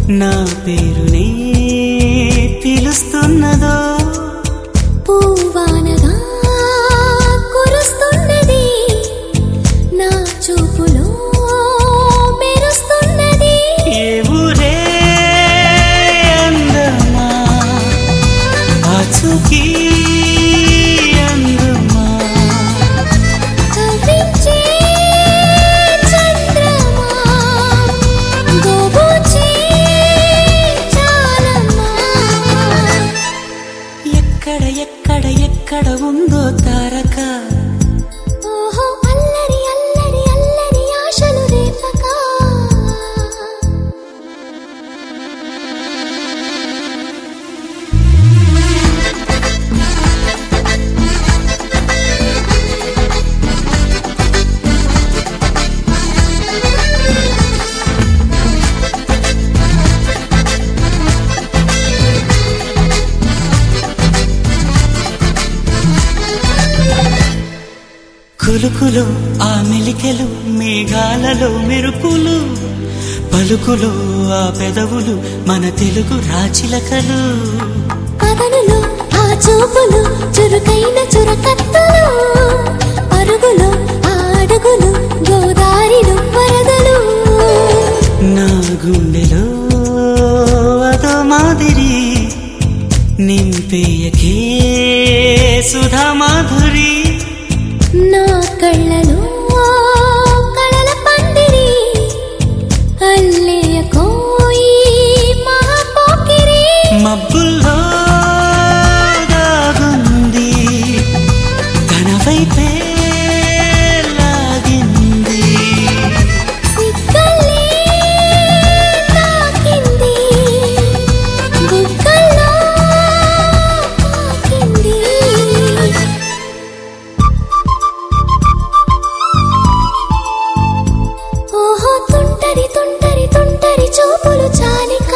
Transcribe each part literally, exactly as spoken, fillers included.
నా పేరునే పిలుస్తున్నదో పూవానగా కురుస్తున్నది నా చూపులో మెరుస్తున్నది ఏ ఊరే అందమా ఆచూకీ అందమా కవించే చంద్రమా గోబూచే చాలమ్మా ఎక్కడ ఎక్కడ ఎక్కడ ఉందో తారక ఓహో అల్లరి అల్లరి అల్లరి ఆశలు రేపక కులుకులు ఆ మెలికెలు మేఘాలలో మెరుపులు పలుకులు ఆ పెదవులు మన తెలుగు రాచిలకలు పదనులు ఆ చూపులు చురుకైన చురకత్తలు పరుగులు ఆ అడుగులు గోదారిలు వరదలు నా గుండెలో అదో మాదిరి నింపేయకే సుధా మాధురి నా కళ్ళలో కళల పందిరి అల్లేయ కోయి మహాపోకిరి మబ్బుల్లో దాగుంది తన వైపే లాగింది సిగ్గలే తాకింది బుగ్గల్లో తాకింది ఓహో తుంటరి తుంటరి తుంటరి చూపులు చాలిక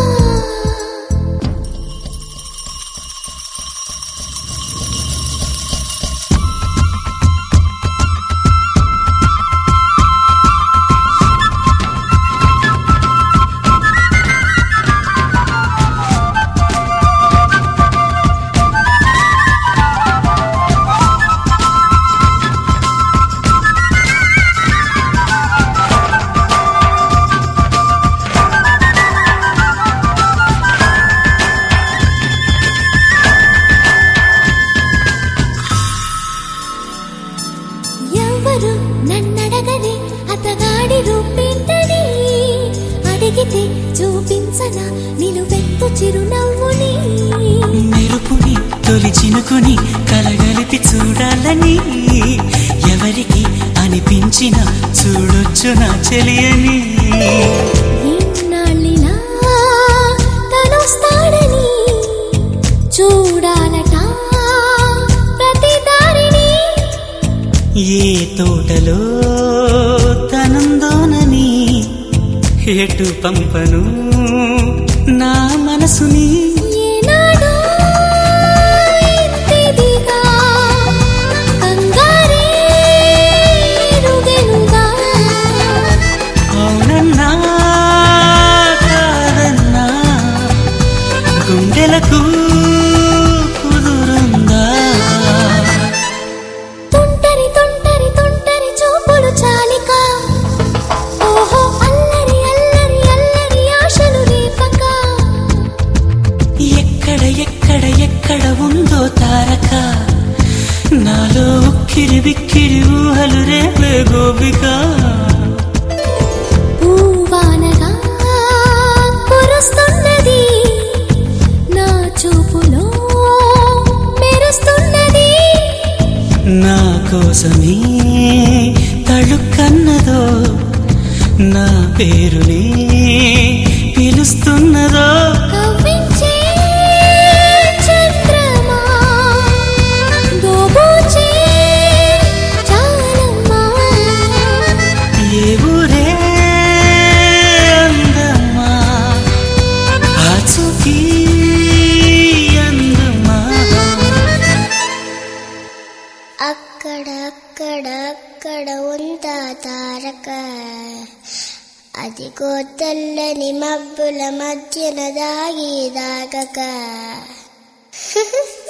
ఎవరు నన్నడగని అతగాడి రూపేంటని అడిగితే చూపించన నిలువెత్తు చిరునవ్వుని మెరుపుని తొలి చినుకుని కలగలిపి చూడాలని ఎవరికి అనిపించిన చూడొచ్చు నా చెలియని ఇన్నాళ్ళిలా తనొస్తాడని చూడాలట ప్రతి దారిని ఏ తోటలో తనందోనని ఎటు పంపను నా మనసుని ఏనాడో ఇంతిదిగా కంగారే ఎరుగెనుగా అవునన్నా కాదన్నా గుండెలకు కుదురుందా తుంటరి తుంటరి తుంటరి చూపులు చాలిక ఓహో అల్లరి అల్లరి అల్లరి ఆశలు రేపక ఎక్కడ ఎక్కడ ఎక్కడ ఉందో తారక నాలో ఉక్కిరి బిక్కిరి ఊహలు రేపే గోపిక పూవానగా కురుస్తున్నది నా చూపులో మెరుస్తున్నది నా కోసమే తళుక్కన్నదో నా పేరునే పిలుస్తున్నదో కవ్వించే చంద్రమా దోబూచే అదిగో తెల్లని మబ్బుల మధ్యన దాగి దాగక